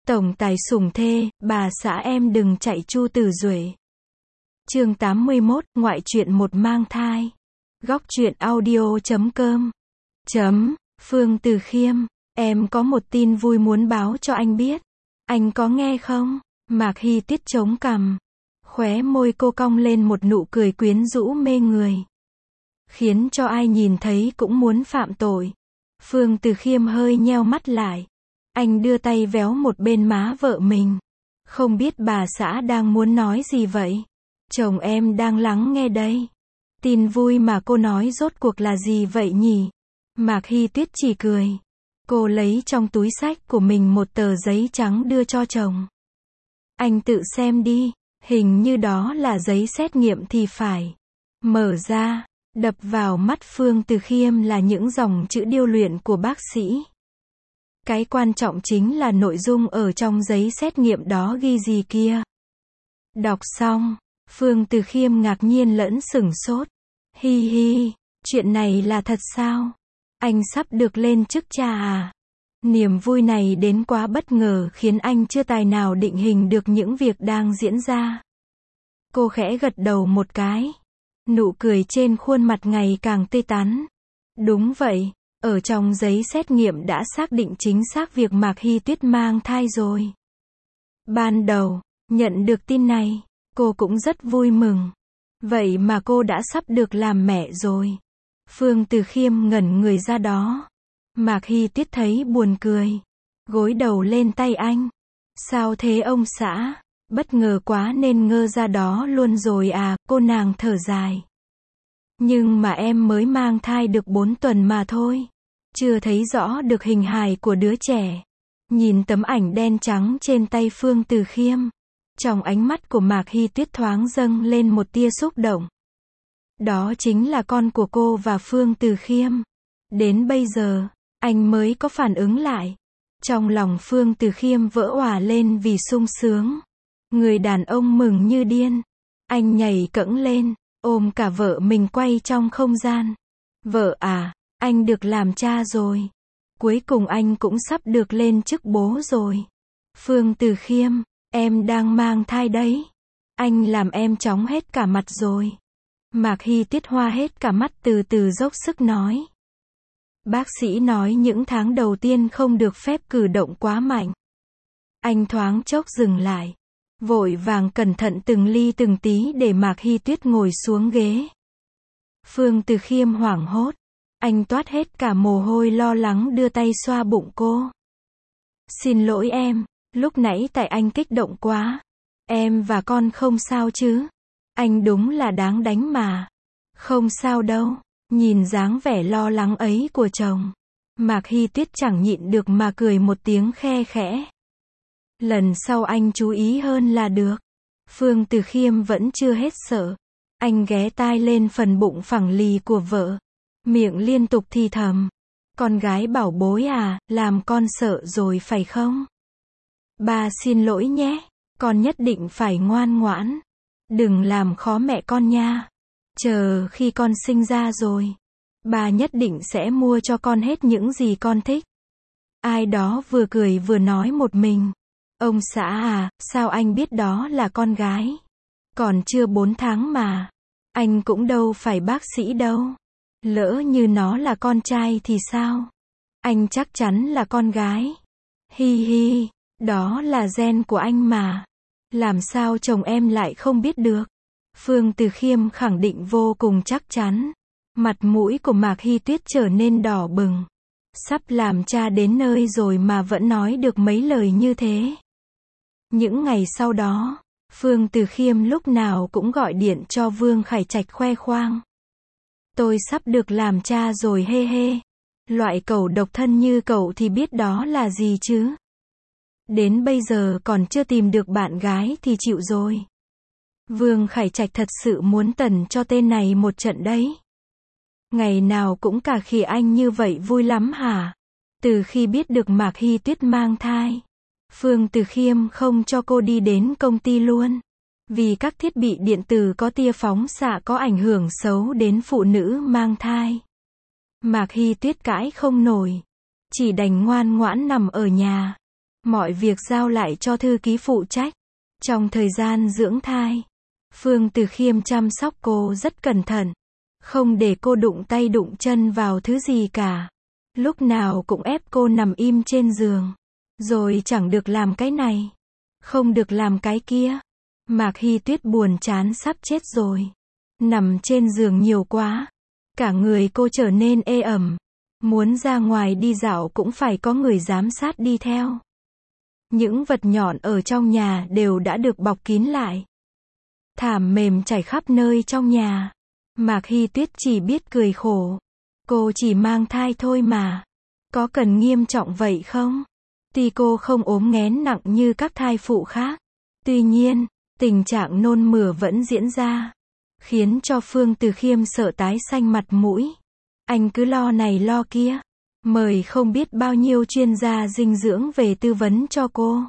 Tổng tài sủng thê, bà xã em đừng chạy Chu Tử Duệ. Chương 81, ngoại truyện một mang thai. Góc truyện audio.com. Phương Từ Khiêm, em có một tin vui muốn báo cho anh biết. Anh có nghe không? Mạc Hy Tiết chống cằm. Khóe môi cô cong lên một nụ cười quyến rũ mê người. Khiến cho ai nhìn thấy cũng muốn phạm tội. Phương Từ Khiêm hơi nheo mắt lại. Anh đưa tay véo một bên má vợ mình. Không biết bà xã đang muốn nói gì vậy? Chồng em đang lắng nghe đây. Tin vui mà cô nói rốt cuộc là gì vậy nhỉ? Mạc Hy Tuyết chỉ cười. Cô lấy trong túi xách của mình một tờ giấy trắng đưa cho chồng. Anh tự xem đi, hình như đó là giấy xét nghiệm thì phải. Mở ra, đập vào mắt Phương Từ Khiêm là những dòng chữ điêu luyện của bác sĩ. Cái quan trọng chính là nội dung ở trong giấy xét nghiệm đó ghi gì kia. Đọc xong, Phương Từ Khiêm ngạc nhiên lẫn sửng sốt. Hi hi, chuyện này là thật sao? Anh sắp được lên chức cha à? Niềm vui này đến quá bất ngờ khiến anh chưa tài nào định hình được những việc đang diễn ra. Cô khẽ gật đầu một cái. Nụ cười trên khuôn mặt ngày càng tươi tắn. Đúng vậy, ở trong giấy xét nghiệm đã xác định chính xác việc Mạc Hy Tuyết mang thai rồi. Ban đầu, nhận được tin này, cô cũng rất vui mừng. Vậy mà cô đã sắp được làm mẹ rồi. Phương Từ Khiêm ngẩn người ra đó. Mạc Hy Tuyết thấy buồn cười. Gối đầu lên tay anh. Sao thế ông xã? Bất ngờ quá nên ngơ ra đó luôn rồi à, cô nàng thở dài. Nhưng mà em mới mang thai được 4 tuần mà thôi. Chưa thấy rõ được hình hài của đứa trẻ. Nhìn tấm ảnh đen trắng trên tay Phương Từ Khiêm. Trong ánh mắt của Mạc Hy Tuyết thoáng dâng lên một tia xúc động. Đó chính là con của cô và Phương Từ Khiêm. Đến bây giờ, anh mới có phản ứng lại. Trong lòng Phương Từ Khiêm vỡ òa lên vì sung sướng. Người đàn ông mừng như điên. Anh nhảy cẫng lên, ôm cả vợ mình quay trong không gian. Vợ à, anh được làm cha rồi. Cuối cùng anh cũng sắp được lên chức bố rồi. Phương Từ Khiêm, em đang mang thai đấy. Anh làm em chóng hết cả mặt rồi. Mạc Hy Tuyết hoa hết cả mắt từ từ dốc sức nói. Bác sĩ nói những tháng đầu tiên không được phép cử động quá mạnh. Anh thoáng chốc dừng lại. Vội vàng cẩn thận từng ly từng tí để Mạc Hy Tuyết ngồi xuống ghế. Phương Từ Khiêm hoảng hốt. Anh toát hết cả mồ hôi lo lắng đưa tay xoa bụng cô. Xin lỗi em, lúc nãy tại anh kích động quá. Em và con không sao chứ? Anh đúng là đáng đánh mà. Không sao đâu. Nhìn dáng vẻ lo lắng ấy của chồng, Mạc Hy Tuyết chẳng nhịn được mà cười một tiếng khe khẽ. Lần sau anh chú ý hơn là được. Phương Từ Khiêm vẫn chưa hết sợ. Anh ghé tai lên phần bụng phẳng lì của vợ. Miệng liên tục thì thầm. Con gái bảo bối à, làm con sợ rồi phải không? Ba xin lỗi nhé. Con nhất định phải ngoan ngoãn. Đừng làm khó mẹ con nha. Chờ khi con sinh ra rồi, bà nhất định sẽ mua cho con hết những gì con thích. Ai đó vừa cười vừa nói một mình. Ông xã à, sao anh biết đó là con gái? Còn chưa 4 tháng mà. Anh cũng đâu phải bác sĩ đâu. Lỡ như nó là con trai thì sao? Anh chắc chắn là con gái. Hi hi, đó là gen của anh mà. Làm sao chồng em lại không biết được? Phương Từ Khiêm khẳng định vô cùng chắc chắn. Mặt mũi của Mạc Hy Tuyết trở nên đỏ bừng. Sắp làm cha đến nơi rồi mà vẫn nói được mấy lời như thế. Những ngày sau đó, Phương Từ Khiêm lúc nào cũng gọi điện cho Vương Khải Trạch khoe khoang. Tôi sắp được làm cha rồi hê hê. Loại cẩu độc thân như cậu thì biết đó là gì chứ? Đến bây giờ còn chưa tìm được bạn gái thì chịu rồi. Vương Khải Trạch thật sự muốn tẩn cho tên này một trận đấy. Ngày nào cũng cà khịa anh như vậy vui lắm hả? Từ khi biết được Mạc Hy Tuyết mang thai, Phương Từ Khiêm không cho cô đi đến công ty luôn. Vì các thiết bị điện tử có tia phóng xạ có ảnh hưởng xấu đến phụ nữ mang thai. Mạc Hy Tuyết cãi không nổi. Chỉ đành ngoan ngoãn nằm ở nhà. Mọi việc giao lại cho thư ký phụ trách. Trong thời gian dưỡng thai, Phương Từ Khiêm chăm sóc cô rất cẩn thận. Không để cô đụng tay đụng chân vào thứ gì cả. Lúc nào cũng ép cô nằm im trên giường. Rồi chẳng được làm cái này. Không được làm cái kia. Mạc Hy Tuyết buồn chán sắp chết rồi. Nằm trên giường nhiều quá. Cả người cô trở nên ê ẩm. Muốn ra ngoài đi dạo cũng phải có người giám sát đi theo. Những vật nhọn ở trong nhà đều đã được bọc kín lại. Thảm mềm trải khắp nơi trong nhà. Mạc Hy Tuyết chỉ biết cười khổ. Cô chỉ mang thai thôi mà. Có cần nghiêm trọng vậy không? Tuy cô không ốm nghén nặng như các thai phụ khác. Tuy nhiên, tình trạng nôn mửa vẫn diễn ra. Khiến cho Phương Từ Khiêm sợ tái xanh mặt mũi. Anh cứ lo này lo kia. Mời không biết bao nhiêu chuyên gia dinh dưỡng về tư vấn cho cô.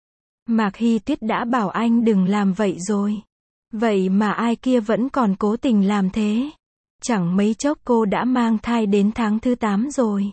Mạc Hy Tuyết đã bảo anh đừng làm vậy rồi. Vậy mà ai kia vẫn còn cố tình làm thế. Chẳng mấy chốc cô đã mang thai đến tháng thứ 8 rồi.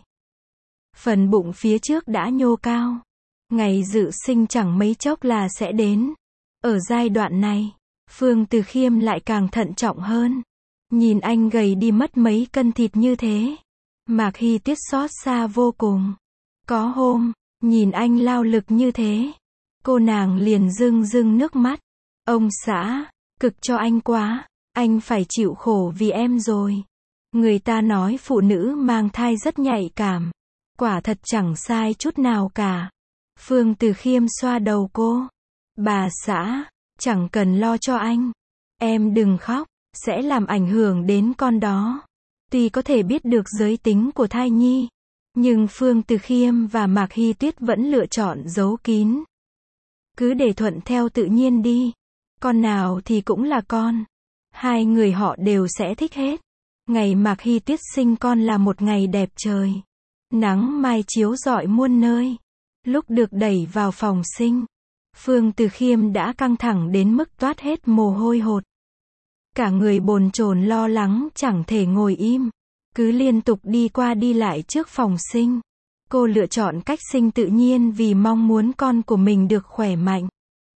Phần bụng phía trước đã nhô cao. Ngày dự sinh chẳng mấy chốc là sẽ đến. Ở giai đoạn này, Phương Từ Khiêm lại càng thận trọng hơn. Nhìn anh gầy đi mất mấy cân thịt như thế. Mạc Hy Tuyết xót xa vô cùng. Có hôm, nhìn anh lao lực như thế. Cô nàng liền rưng rưng nước mắt. Ông xã, cực cho anh quá. Anh phải chịu khổ vì em rồi. Người ta nói phụ nữ mang thai rất nhạy cảm. Quả thật chẳng sai chút nào cả. Phương Từ Khiêm xoa đầu cô. Bà xã, chẳng cần lo cho anh. Em đừng khóc, sẽ làm ảnh hưởng đến con đó. Tuy có thể biết được giới tính của thai nhi, nhưng Phương Từ Khiêm và Mạc Hy Tuyết vẫn lựa chọn giấu kín. Cứ để thuận theo tự nhiên đi. Con nào thì cũng là con. Hai người họ đều sẽ thích hết. Ngày Mạc Hy Tuyết sinh con là một ngày đẹp trời. Nắng mai chiếu rọi muôn nơi. Lúc được đẩy vào phòng sinh, Phương Từ Khiêm đã căng thẳng đến mức toát hết mồ hôi hột. Cả người bồn chồn lo lắng chẳng thể ngồi im. Cứ liên tục đi qua đi lại trước phòng sinh. Cô lựa chọn cách sinh tự nhiên vì mong muốn con của mình được khỏe mạnh.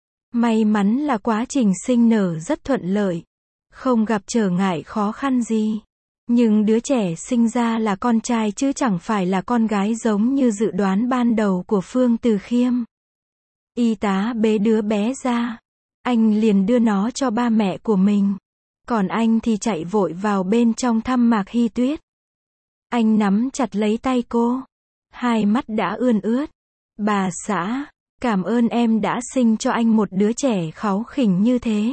May mắn là quá trình sinh nở rất thuận lợi. Không gặp trở ngại khó khăn gì. Nhưng đứa trẻ sinh ra là con trai chứ chẳng phải là con gái giống như dự đoán ban đầu của Phương Từ Khiêm. Y tá bế đứa bé ra. Anh liền đưa nó cho ba mẹ của mình. Còn anh thì chạy vội vào bên trong thăm Mạc Hy Tuyết. Anh nắm chặt lấy tay cô. Hai mắt đã ươn ướt. Bà xã, cảm ơn em đã sinh cho anh một đứa trẻ kháu khỉnh như thế.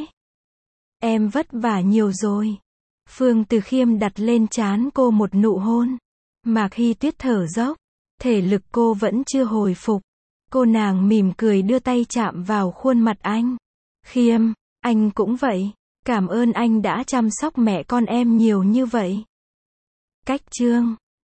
Em vất vả nhiều rồi. Phương Từ Khiêm đặt lên trán cô một nụ hôn. Mạc Hy Tuyết thở dốc. Thể lực cô vẫn chưa hồi phục. Cô nàng mỉm cười đưa tay chạm vào khuôn mặt anh. Khiêm, anh cũng vậy. Cảm ơn anh đã chăm sóc mẹ con em nhiều như vậy. Cách chương